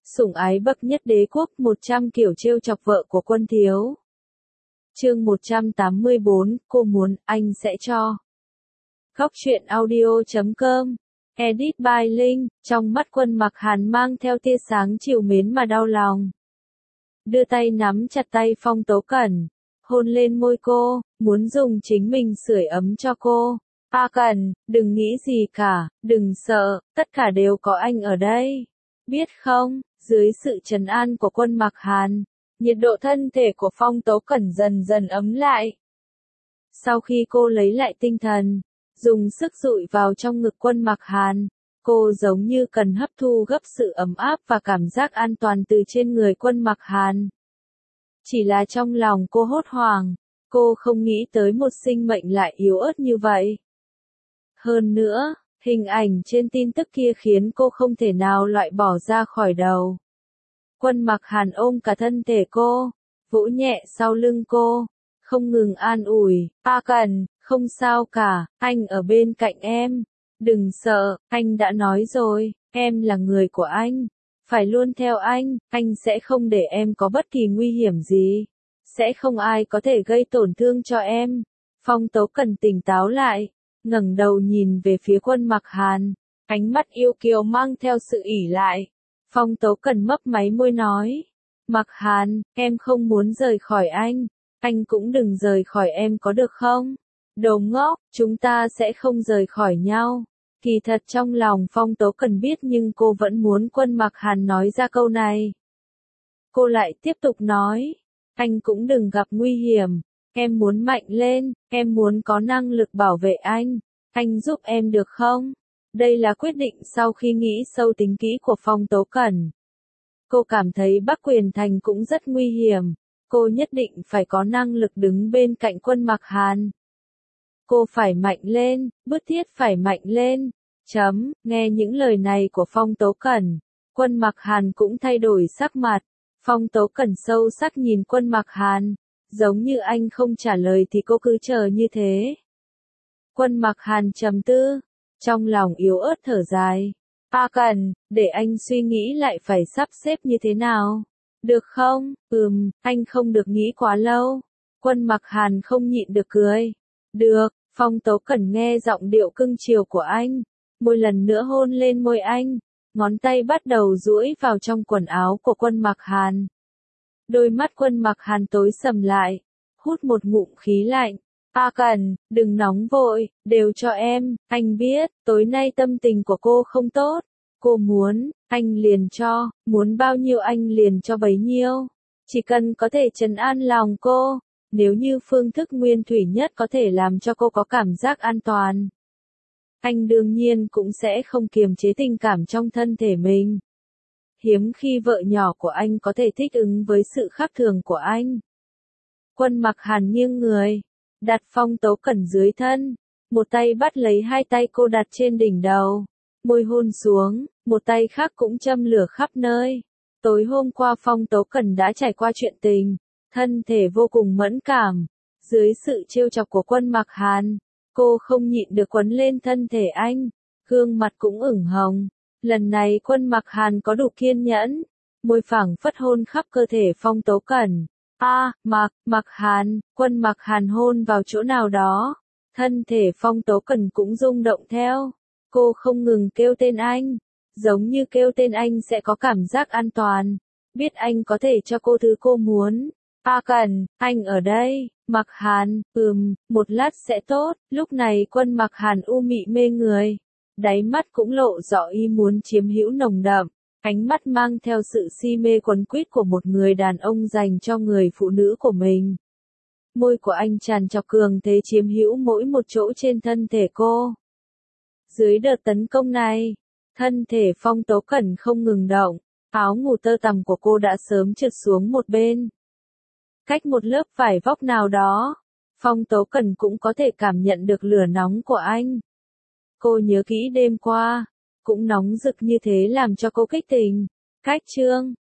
Sủng ái bậc nhất đế quốc, 100 kiểu trêu chọc vợ của Quân Thiếu. Chương 184, cô muốn, anh sẽ cho. Góc truyện audio.com. Edit by Linh. Trong mắt Quân Mặc Hàn mang theo tia sáng trìu mến mà đau lòng. Đưa tay nắm chặt tay Phong Tố Cẩn, hôn lên môi cô, muốn dùng chính mình sưởi ấm cho cô. A Cẩn, đừng nghĩ gì cả, đừng sợ, tất cả đều có anh ở đây. Biết không, dưới sự trấn an của Quân Mặc Hàn, nhiệt độ thân thể của Phong Tố Cẩn dần dần ấm lại. Sau khi cô lấy lại tinh thần, dùng sức dụi vào trong ngực Quân Mặc Hàn, cô giống như cần hấp thu gấp sự ấm áp và cảm giác an toàn từ trên người Quân Mặc Hàn. Chỉ là trong lòng cô hốt hoảng, cô không nghĩ tới một sinh mệnh lại yếu ớt như vậy. Hơn nữa, hình ảnh trên tin tức kia khiến cô không thể nào loại bỏ ra khỏi đầu. Quân Mặc Hàn ôm cả thân thể cô, vỗ nhẹ sau lưng cô, không ngừng an ủi, A Cẩn, không sao cả, anh ở bên cạnh em. Đừng sợ, anh đã nói rồi, em là người của anh. Phải luôn theo anh sẽ không để em có bất kỳ nguy hiểm gì. Sẽ không ai có thể gây tổn thương cho em. Phong Tố Cẩn tỉnh táo lại, ngẩng đầu nhìn về phía Quân Mặc Hàn, ánh mắt yêu kiều mang theo sự ỷ lại. Phong Tố Cẩn mấp máy môi nói, Mặc Hàn, em không muốn rời khỏi anh cũng đừng rời khỏi em có được không? Đồ ngốc, chúng ta sẽ không rời khỏi nhau. Kỳ thật trong lòng Phong Tố Cẩn biết nhưng cô vẫn muốn Quân Mặc Hàn nói ra câu này. Cô lại tiếp tục nói, anh cũng đừng gặp nguy hiểm, em muốn mạnh lên, em muốn có năng lực bảo vệ anh giúp em được không? Đây là quyết định sau khi nghĩ sâu tính kỹ của Phong Tố Cẩn. Cô cảm thấy Bắc Quyền Thành cũng rất nguy hiểm, cô nhất định phải có năng lực đứng bên cạnh Quân Mặc Hàn. Cô phải mạnh lên, bức thiết phải mạnh lên. Nghe những lời này của Phong Tố Cẩn, Quân Mặc Hàn cũng thay đổi sắc mặt. Phong Tố Cẩn sâu sắc nhìn Quân Mặc Hàn, giống như anh không trả lời thì cô cứ chờ như thế. Quân Mặc Hàn trầm tư, trong lòng yếu ớt thở dài. A Cẩn, để anh suy nghĩ lại phải sắp xếp như thế nào. Được không? Anh không được nghĩ quá lâu. Quân Mặc Hàn không nhịn được cười. Được, Phong Tố Cẩn nghe giọng điệu cưng chiều của anh, môi lần nữa hôn lên môi anh, ngón tay bắt đầu duỗi vào trong quần áo của Quân Mặc Hàn. Đôi mắt Quân Mặc Hàn tối sầm lại, hút một ngụm khí lạnh. A Cẩn, đừng nóng vội, đều cho em, anh biết, tối nay tâm tình của cô không tốt. Cô muốn, anh liền cho, muốn bao nhiêu anh liền cho bấy nhiêu. Chỉ cần có thể trấn an lòng cô, nếu như phương thức nguyên thủy nhất có thể làm cho cô có cảm giác an toàn. Anh đương nhiên cũng sẽ không kiềm chế tình cảm trong thân thể mình. Hiếm khi vợ nhỏ của anh có thể thích ứng với sự khác thường của anh. Quân Mặc Hàn nghiêng người, đặt Phong Tố Cẩn dưới thân, một tay bắt lấy hai tay cô đặt trên đỉnh đầu, môi hôn xuống, một tay khác cũng châm lửa khắp nơi. Tối hôm qua Phong Tố Cẩn đã trải qua chuyện tình, thân thể vô cùng mẫn cảm. Dưới sự trêu chọc của Quân Mặc Hàn, cô không nhịn được quấn lên thân thể anh, gương mặt cũng ửng hồng. Lần này Quân Mặc Hàn có đủ kiên nhẫn, môi phảng phất hôn khắp cơ thể Phong Tố Cẩn. Mặc Hàn, Quân Mặc Hàn hôn vào chỗ nào đó, thân thể Phong Tố Cẩn cũng rung động theo. Cô không ngừng kêu tên anh, giống như kêu tên anh sẽ có cảm giác an toàn, biết anh có thể cho cô thứ cô muốn. A Cẩn, anh ở đây. Mặc Hàn, một lát sẽ tốt. Lúc này Quân Mặc Hàn u mị mê người, đáy mắt cũng lộ rõ ý muốn chiếm hữu nồng đậm, ánh mắt mang theo sự si mê quấn quýt của một người đàn ông dành cho người phụ nữ của mình. Môi của anh tràn trọc cường thế chiếm hữu mỗi một chỗ trên thân thể cô. Dưới đợt tấn công này, thân thể Phong Tố Cẩn không ngừng động, áo ngủ tơ tằm của cô đã sớm trượt xuống một bên. Cách một lớp vải vóc nào đó, Phong Tố Cẩn cũng có thể cảm nhận được lửa nóng của anh. Cô nhớ kỹ đêm qua, cũng nóng rực như thế làm cho cô kích tình. Cách chương